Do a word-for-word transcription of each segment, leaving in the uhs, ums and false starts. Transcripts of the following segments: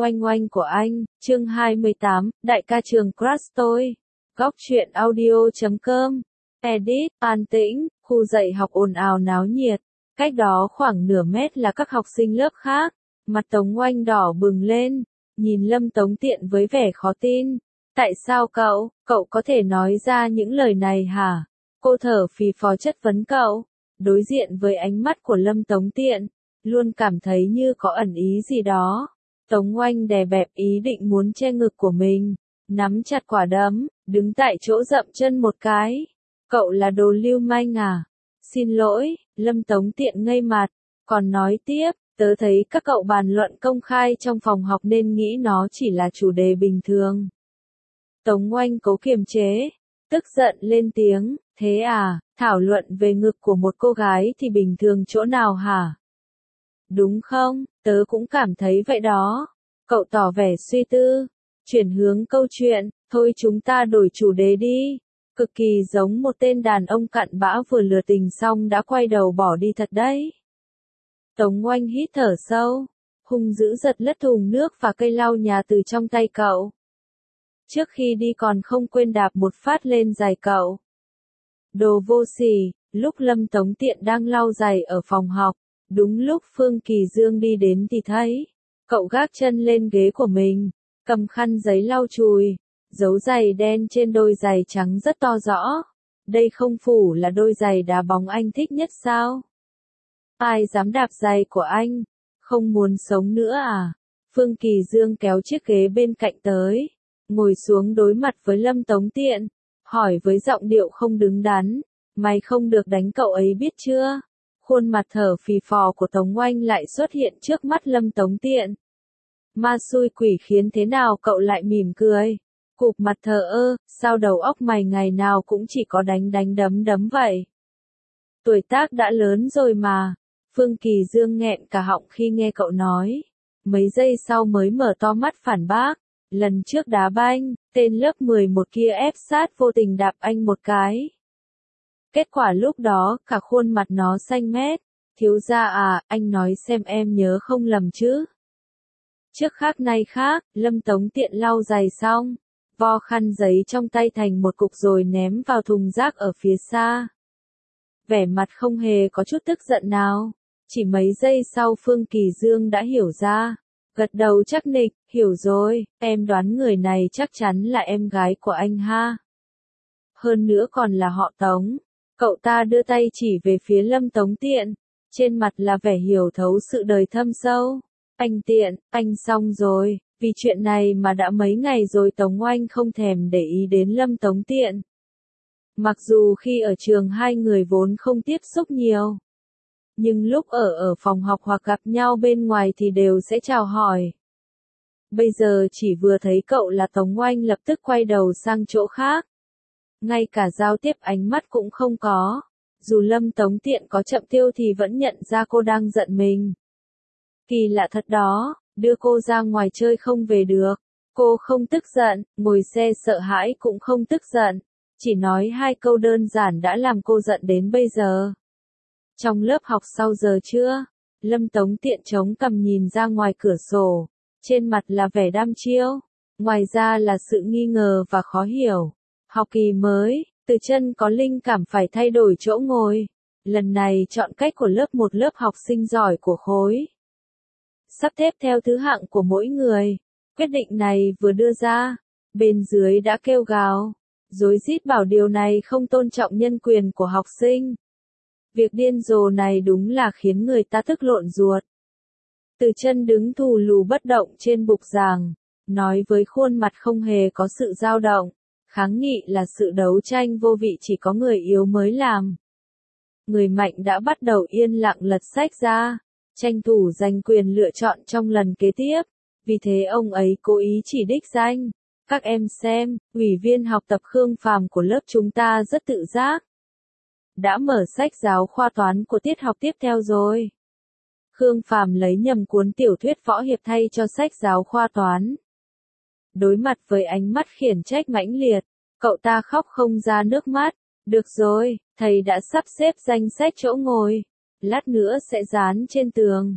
Oanh oanh của anh, chương hai mươi tám, đại ca trường crush tôi. Góc truyện audio chấm com. Edit, an tĩnh, khu dạy học ồn ào náo nhiệt. Cách đó khoảng nửa mét là các học sinh lớp khác. Mặt Tống Oanh đỏ bừng lên, nhìn Lâm Tống Tiện với vẻ khó tin. Tại sao cậu, cậu có thể nói ra những lời này hả? Cô thở phì phò chất vấn cậu. Đối diện với ánh mắt của Lâm Tống Tiện, luôn cảm thấy như có ẩn ý gì đó. Tống Oanh đè bẹp ý định muốn che ngực của mình, nắm chặt quả đấm, đứng tại chỗ dậm chân một cái. Cậu là đồ lưu manh à? Xin lỗi, Lâm Tống Tiện ngây mặt, còn nói tiếp, tớ thấy các cậu bàn luận công khai trong phòng học nên nghĩ nó chỉ là chủ đề bình thường. Tống Oanh cố kiềm chế, tức giận lên tiếng, thế à, thảo luận về ngực của một cô gái thì bình thường chỗ nào hả? Đúng không, tớ cũng cảm thấy vậy đó. Cậu tỏ vẻ suy tư, chuyển hướng câu chuyện, thôi chúng ta đổi chủ đề đi. Cực kỳ giống một tên đàn ông cặn bã vừa lừa tình xong đã quay đầu bỏ đi thật đấy. Tống Oanh hít thở sâu, hung dữ giật lất thùng nước và cây lau nhà từ trong tay cậu. Trước khi đi còn không quên đạp một phát lên giày cậu. Đồ vô sỉ, lúc Lâm Tống Tiện đang lau giày ở phòng học, đúng lúc Phương Kỳ Dương đi đến thì thấy, cậu gác chân lên ghế của mình, cầm khăn giấy lau chùi, dấu giày đen trên đôi giày trắng rất to rõ. Đây không phủ là đôi giày đá bóng anh thích nhất sao? Ai dám đạp giày của anh? Không muốn sống nữa à? Phương Kỳ Dương kéo chiếc ghế bên cạnh tới, ngồi xuống đối mặt với Lâm Tống Tiện, hỏi với giọng điệu không đứng đắn, mày không được đánh cậu ấy biết chưa? Khuôn mặt thở phì phò của Tống Oanh lại xuất hiện trước mắt Lâm Tống Tiện. Ma xui quỷ khiến thế nào cậu lại mỉm cười, cụp mặt thờ ơ, sao đầu óc mày ngày nào cũng chỉ có đánh đánh đấm đấm vậy? Tuổi tác đã lớn rồi mà. Phương Kỳ Dương nghẹn cả họng khi nghe cậu nói. Mấy giây sau mới mở to mắt phản bác. Lần trước đá banh, tên lớp mười một kia ép sát vô tình đạp anh một cái. Kết quả lúc đó, cả khuôn mặt nó xanh mét. Thiếu gia à, anh nói xem em nhớ không lầm chứ. Trước khác nay khác, Lâm Tống Tiện lau giày xong, vo khăn giấy trong tay thành một cục rồi ném vào thùng rác ở phía xa. Vẻ mặt không hề có chút tức giận nào. Chỉ mấy giây sau Phương Kỳ Dương đã hiểu ra. Gật đầu chắc nịch, hiểu rồi, em đoán người này chắc chắn là em gái của anh ha. Hơn nữa còn là họ Tống. Cậu ta đưa tay chỉ về phía Lâm Tống Tiện, trên mặt là vẻ hiểu thấu sự đời thâm sâu. Anh Tiện, anh xong rồi, vì chuyện này mà đã mấy ngày rồi Tống Oanh không thèm để ý đến Lâm Tống Tiện. Mặc dù khi ở trường hai người vốn không tiếp xúc nhiều, nhưng lúc ở ở phòng học hoặc gặp nhau bên ngoài thì đều sẽ chào hỏi. Bây giờ chỉ vừa thấy cậu là Tống Oanh lập tức quay đầu sang chỗ khác. Ngay cả giao tiếp ánh mắt cũng không có. Dù Lâm Tống Tiện có chậm tiêu thì vẫn nhận ra cô đang giận mình. Kỳ lạ thật đó, đưa cô ra ngoài chơi không về được. Cô không tức giận, ngồi xe sợ hãi cũng không tức giận. Chỉ nói hai câu đơn giản đã làm cô giận đến bây giờ. Trong lớp học sau giờ trưa, Lâm Tống Tiện chống cằm nhìn ra ngoài cửa sổ. Trên mặt là vẻ đăm chiêu. Ngoài ra là sự nghi ngờ và khó hiểu. Học kỳ mới, Từ Chân có linh cảm phải thay đổi chỗ ngồi. Lần này chọn cách của lớp một lớp học sinh giỏi của khối. Sắp xếp theo thứ hạng của mỗi người. Quyết định này vừa đưa ra, bên dưới đã kêu gào, rối rít bảo điều này không tôn trọng nhân quyền của học sinh. Việc điên rồ này đúng là khiến người ta tức lộn ruột. Từ Chân đứng thù lù bất động trên bục giảng, nói với khuôn mặt không hề có sự dao động, kháng nghị là sự đấu tranh vô vị chỉ có người yếu mới làm. Người mạnh đã bắt đầu yên lặng lật sách ra, tranh thủ giành quyền lựa chọn trong lần kế tiếp, vì thế ông ấy cố ý chỉ đích danh. Các em xem, ủy viên học tập Khương Phàm của lớp chúng ta rất tự giác. Đã mở sách giáo khoa toán của tiết học tiếp theo rồi. Khương Phàm lấy nhầm cuốn tiểu thuyết võ hiệp thay cho sách giáo khoa toán. Đối mặt với ánh mắt khiển trách mãnh liệt, cậu ta khóc không ra nước mắt. Được rồi, thầy đã sắp xếp danh sách chỗ ngồi. Lát nữa sẽ dán trên tường.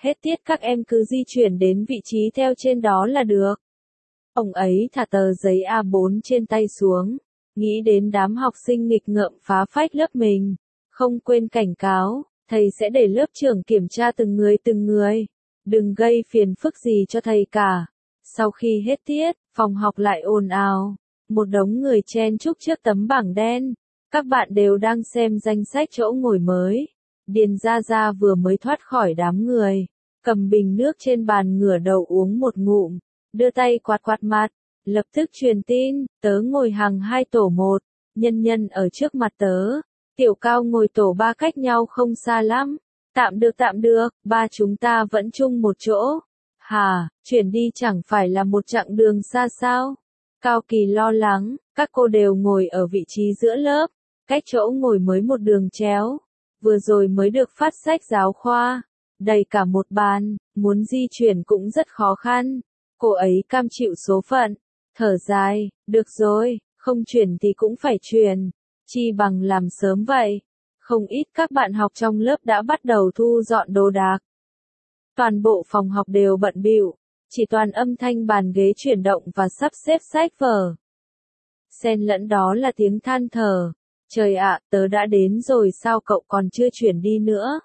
Hết tiết các em cứ di chuyển đến vị trí theo trên đó là được. Ông ấy thả tờ giấy A bốn trên tay xuống, nghĩ đến đám học sinh nghịch ngợm phá phách lớp mình. Không quên cảnh cáo, thầy sẽ để lớp trưởng kiểm tra từng người từng người. Đừng gây phiền phức gì cho thầy cả. Sau khi hết tiết, phòng học lại ồn ào. Một đống người chen chúc trước tấm bảng đen. Các bạn đều đang xem danh sách chỗ ngồi mới. Điền Gia Gia vừa mới thoát khỏi đám người. Cầm bình nước trên bàn ngửa đầu uống một ngụm. Đưa tay quạt quạt mặt. Lập tức truyền tin, tớ ngồi hàng hai tổ một. Nhân nhân ở trước mặt tớ. Tiểu Cao ngồi tổ ba cách nhau không xa lắm. Tạm được tạm được, ba chúng ta vẫn chung một chỗ. Hà, chuyển đi chẳng phải là một chặng đường xa sao? Cao Kỳ lo lắng, các cô đều ngồi ở vị trí giữa lớp, cách chỗ ngồi mới một đường chéo. Vừa rồi mới được phát sách giáo khoa, đầy cả một bàn, muốn di chuyển cũng rất khó khăn. Cô ấy cam chịu số phận, thở dài, được rồi, không chuyển thì cũng phải chuyển, chi bằng làm sớm vậy. Không ít các bạn học trong lớp đã bắt đầu thu dọn đồ đạc. Toàn bộ phòng học đều bận bịu, chỉ toàn âm thanh bàn ghế chuyển động và sắp xếp sách vở. Xen lẫn đó là tiếng than thở. Trời ạ, tớ đã đến rồi sao cậu còn chưa chuyển đi nữa?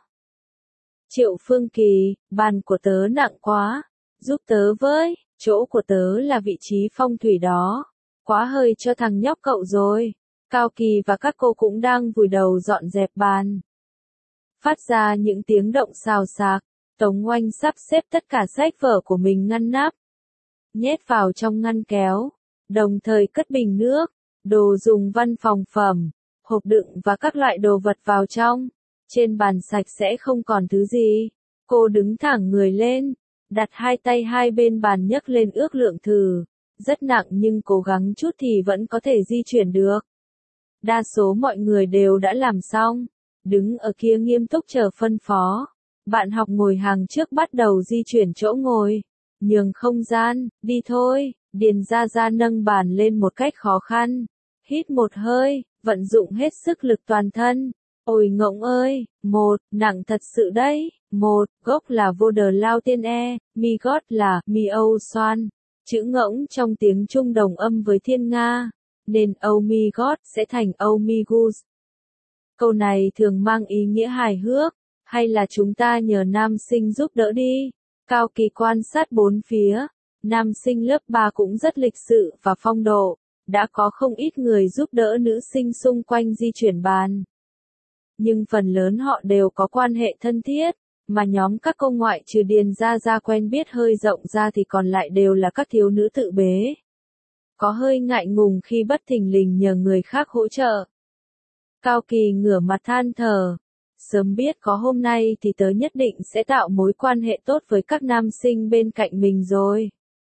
Triệu Phương Kỳ, bàn của tớ nặng quá, giúp tớ với, chỗ của tớ là vị trí phong thủy đó. Quá hơi cho thằng nhóc cậu rồi. Cao Kỳ và các cô cũng đang vùi đầu dọn dẹp bàn. Phát ra những tiếng động xào xạc, Tống Oanh sắp xếp tất cả sách vở của mình ngăn nắp, nhét vào trong ngăn kéo, đồng thời cất bình nước, đồ dùng văn phòng phẩm, hộp đựng và các loại đồ vật vào trong. Trên bàn sạch sẽ không còn thứ gì. Cô đứng thẳng người lên, đặt hai tay hai bên bàn nhấc lên ước lượng thử. Rất nặng nhưng cố gắng chút thì vẫn có thể di chuyển được. Đa số mọi người đều đã làm xong, đứng ở kia nghiêm túc chờ phân phó. Bạn học ngồi hàng trước bắt đầu di chuyển chỗ ngồi, nhường không gian, đi thôi. Điền Gia Gia nâng bàn lên một cách khó khăn, hít một hơi, vận dụng hết sức lực toàn thân. Ôi ngỗng ơi, một, nặng thật sự đấy. Một, gốc là vô đờ lao tiên e, mi gót là mi âu xoan. Chữ ngỗng trong tiếng Trung đồng âm với thiên Nga, nên oh my god sẽ thành oh my goose. Câu này thường mang ý nghĩa hài hước, hay là chúng ta nhờ nam sinh giúp đỡ đi. Cao Kỳ quan sát bốn phía, nam sinh lớp ba cũng rất lịch sự và phong độ, đã có không ít người giúp đỡ nữ sinh xung quanh di chuyển bàn. Nhưng phần lớn họ đều có quan hệ thân thiết, mà nhóm các cô ngoại trừ Điền Gia Gia quen biết hơi rộng ra thì còn lại đều là các thiếu nữ tự bế. Có hơi ngại ngùng khi bất thình lình nhờ người khác hỗ trợ. Cao Kỳ ngửa mặt than thở. Sớm biết có hôm nay thì tớ nhất định sẽ tạo mối quan hệ tốt với các nam sinh bên cạnh mình rồi.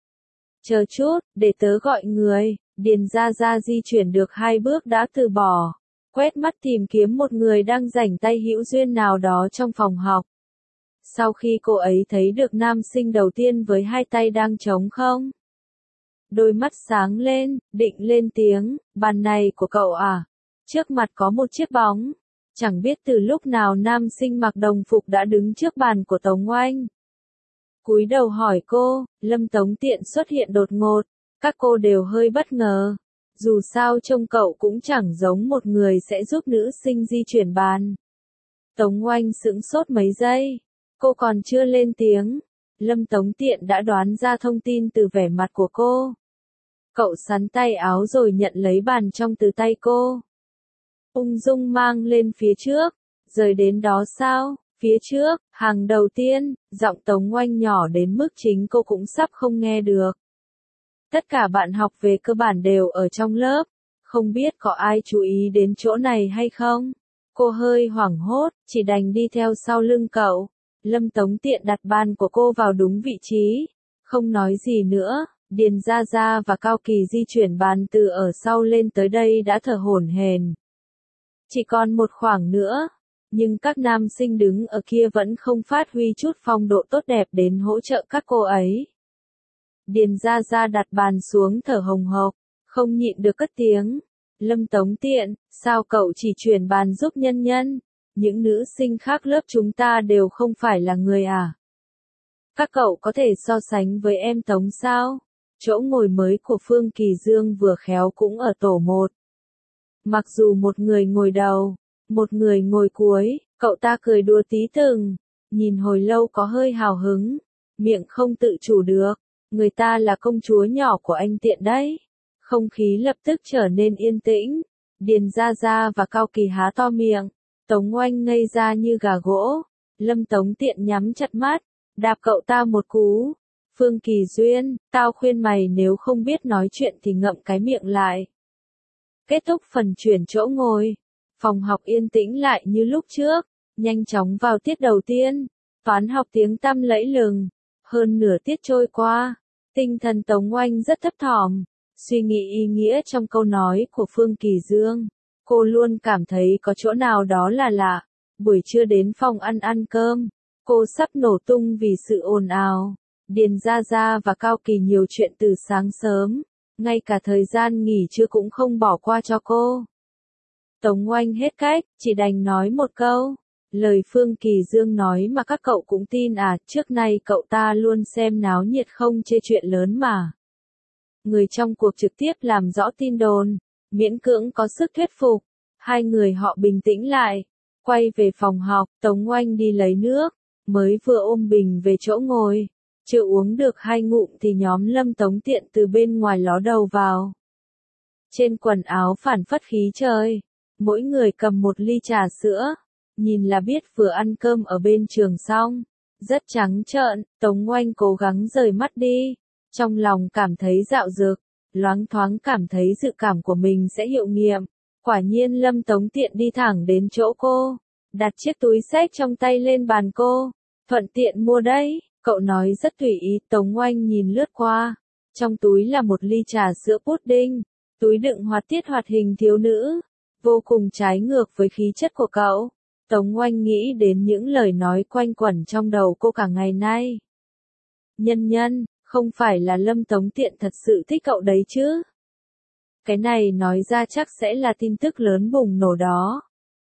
Chờ chút, để tớ gọi người. Điền Gia Gia di chuyển được hai bước đã từ bỏ. Quét mắt tìm kiếm một người đang rảnh tay hữu duyên nào đó trong phòng học. Sau khi cô ấy thấy được nam sinh đầu tiên với hai tay đang trống không, đôi mắt sáng lên, định lên tiếng, bàn này của cậu à? Trước mặt có một chiếc bóng. Chẳng biết từ lúc nào nam sinh mặc đồng phục đã đứng trước bàn của Tống Oanh. Cúi đầu hỏi cô, Lâm Tống Tiện xuất hiện đột ngột, các cô đều hơi bất ngờ. Dù sao trông cậu cũng chẳng giống một người sẽ giúp nữ sinh di chuyển bàn. Tống Oanh sững sốt mấy giây. Cô còn chưa lên tiếng. Lâm Tống Tiện đã đoán ra thông tin từ vẻ mặt của cô. Cậu sắn tay áo rồi nhận lấy bàn trong từ tay cô. Ung dung mang lên phía trước. Rời đến đó sao? Phía trước, hàng đầu tiên, giọng Tống Oanh nhỏ đến mức chính cô cũng sắp không nghe được. Tất cả bạn học về cơ bản đều ở trong lớp. Không biết có ai chú ý đến chỗ này hay không? Cô hơi hoảng hốt, chỉ đành đi theo sau lưng cậu. Lâm Tống Tiện đặt bàn của cô vào đúng vị trí. Không nói gì nữa, Điền Gia Gia và Cao Kỳ di chuyển bàn từ ở sau lên tới đây đã thở hổn hển. Chỉ còn một khoảng nữa, nhưng các nam sinh đứng ở kia vẫn không phát huy chút phong độ tốt đẹp đến hỗ trợ các cô ấy. Điền Gia Gia đặt bàn xuống thở hồng hộc, không nhịn được cất tiếng. Lâm Tống Tiện, sao cậu chỉ chuyển bàn giúp nhân nhân? Những nữ sinh khác lớp chúng ta đều không phải là người à? Các cậu có thể so sánh với em Tống sao? Chỗ ngồi mới của Phương Kỳ Dương vừa khéo cũng ở tổ một. Mặc dù một người ngồi đầu, một người ngồi cuối, cậu ta cười đùa tí từng, nhìn hồi lâu có hơi hào hứng, miệng không tự chủ được, người ta là công chúa nhỏ của anh Tiện đấy. Không khí lập tức trở nên yên tĩnh, Điền Gia Gia và Cao Kỳ há to miệng, Tống Oanh ngây ra như gà gỗ, Lâm Tống Tiện nhắm chặt mắt, đạp cậu ta một cú. Phương Kỳ Duyên, tao khuyên mày nếu không biết nói chuyện thì ngậm cái miệng lại. Kết thúc phần chuyển chỗ ngồi, phòng học yên tĩnh lại như lúc trước, nhanh chóng vào tiết đầu tiên, toán học tiếng tăm lẫy lừng, hơn nửa tiết trôi qua, tinh thần Tống Oanh rất thấp thỏm, suy nghĩ ý nghĩa trong câu nói của Phương Kỳ Dương, cô luôn cảm thấy có chỗ nào đó là lạ, buổi trưa đến phòng ăn ăn cơm, cô sắp nổ tung vì sự ồn ào, Điền Gia Gia và Cao Kỳ nhiều chuyện từ sáng sớm. Ngay cả thời gian nghỉ trưa cũng không bỏ qua cho cô. Tống Oanh hết cách, chỉ đành nói một câu. Lời Phương Kỳ Dương nói mà các cậu cũng tin à, trước nay cậu ta luôn xem náo nhiệt không chê chuyện lớn mà. Người trong cuộc trực tiếp làm rõ tin đồn, miễn cưỡng có sức thuyết phục. Hai người họ bình tĩnh lại, quay về phòng học, Tống Oanh đi lấy nước, mới vừa ôm bình về chỗ ngồi. Chưa uống được hai ngụm thì nhóm Lâm Tống Tiện từ bên ngoài ló đầu vào. Trên quần áo phản phất khí trời, mỗi người cầm một ly trà sữa, nhìn là biết vừa ăn cơm ở bên trường xong. Rất trắng trợn, Tống Oanh cố gắng rời mắt đi, trong lòng cảm thấy dạo dực, loáng thoáng cảm thấy dự cảm của mình sẽ hiệu nghiệm. Quả nhiên Lâm Tống Tiện đi thẳng đến chỗ cô, đặt chiếc túi xách trong tay lên bàn cô, thuận tiện mua đấy. Cậu nói rất tùy ý, Tống Oanh nhìn lướt qua. Trong túi là một ly trà sữa pudding, túi đựng hoạt tiết hoạt hình thiếu nữ, vô cùng trái ngược với khí chất của cậu. Tống Oanh nghĩ đến những lời nói quanh quẩn trong đầu cô cả ngày nay. Nhân nhân, không phải là Lâm Tống Tiện thật sự thích cậu đấy chứ? Cái này nói ra chắc sẽ là tin tức lớn bùng nổ đó.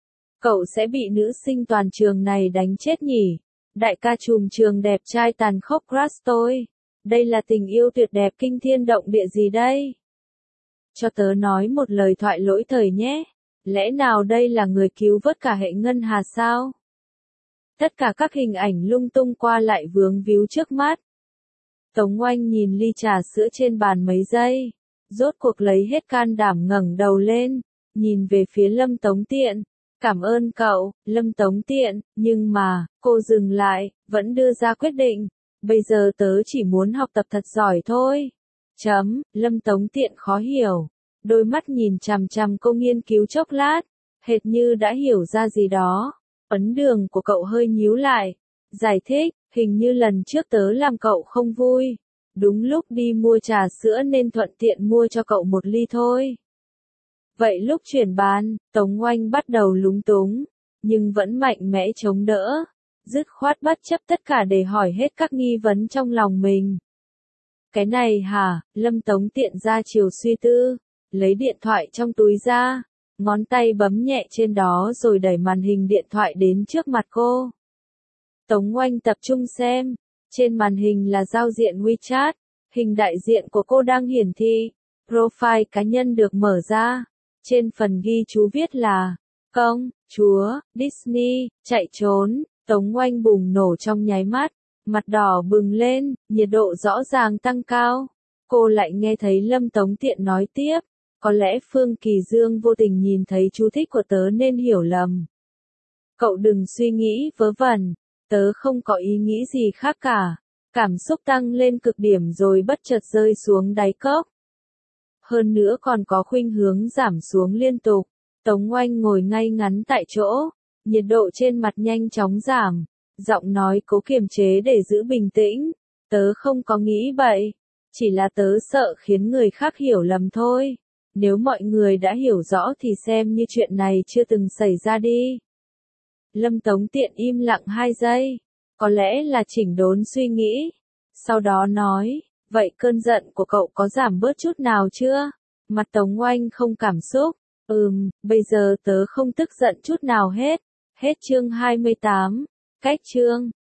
Cậu sẽ bị nữ sinh toàn trường này đánh chết nhỉ? Đại ca trùm trường đẹp trai tàn khốc Krastoy, đây là tình yêu tuyệt đẹp kinh thiên động địa gì đây? Cho tớ nói một lời thoại lỗi thời nhé, lẽ nào đây là người cứu vớt cả hệ ngân hà sao? Tất cả các hình ảnh lung tung qua lại vướng víu trước mắt. Tống Oanh nhìn ly trà sữa trên bàn mấy giây, rốt cuộc lấy hết can đảm ngẩng đầu lên, nhìn về phía Lâm Tống Tiện. Cảm ơn cậu, Lâm Tống Tiện, nhưng mà, cô dừng lại, vẫn đưa ra quyết định. Bây giờ tớ chỉ muốn học tập thật giỏi thôi. Chấm, Lâm Tống Tiện khó hiểu. Đôi mắt nhìn chằm chằm cô nghiên cứu chốc lát, hệt như đã hiểu ra gì đó. Ấn đường của cậu hơi nhíu lại. Giải thích, hình như lần trước tớ làm cậu không vui. Đúng lúc đi mua trà sữa nên thuận tiện mua cho cậu một ly thôi. Vậy lúc chuyển bàn, Tống Oanh bắt đầu lúng túng, nhưng vẫn mạnh mẽ chống đỡ, dứt khoát bất chấp tất cả để hỏi hết các nghi vấn trong lòng mình. Cái này hả? Lâm Tống Tiện ra chiều suy tư, lấy điện thoại trong túi ra, ngón tay bấm nhẹ trên đó rồi đẩy màn hình điện thoại đến trước mặt cô. Tống Oanh tập trung xem, trên màn hình là giao diện WeChat, hình đại diện của cô đang hiển thị, profile cá nhân được mở ra. Trên phần ghi chú viết là, công, chúa, Disney, chạy trốn, Tống Oanh bùng nổ trong nháy mắt, mặt đỏ bừng lên, nhiệt độ rõ ràng tăng cao. Cô lại nghe thấy Lâm Tống Tiện nói tiếp, có lẽ Phương Kỳ Dương vô tình nhìn thấy chú thích của tớ nên hiểu lầm. Cậu đừng suy nghĩ vớ vẩn, tớ không có ý nghĩ gì khác cả. Cảm xúc tăng lên cực điểm rồi bất chợt rơi xuống đáy cốc. Hơn nữa còn có khuynh hướng giảm xuống liên tục. Tống Oanh ngồi ngay ngắn tại chỗ, nhiệt độ trên mặt nhanh chóng giảm, giọng nói cố kiềm chế để giữ bình tĩnh. Tớ không có nghĩ bậy, chỉ là tớ sợ khiến người khác hiểu lầm thôi. Nếu mọi người đã hiểu rõ thì xem như chuyện này chưa từng xảy ra đi. Lâm Tống Tiện im lặng hai giây, có lẽ là chỉnh đốn suy nghĩ. Sau đó nói, vậy cơn giận của cậu có giảm bớt chút nào chưa? Mặt Tống Oanh không cảm xúc. Ừm, bây giờ tớ không tức giận chút nào hết. Hết chương hai mươi tám. Cách chương.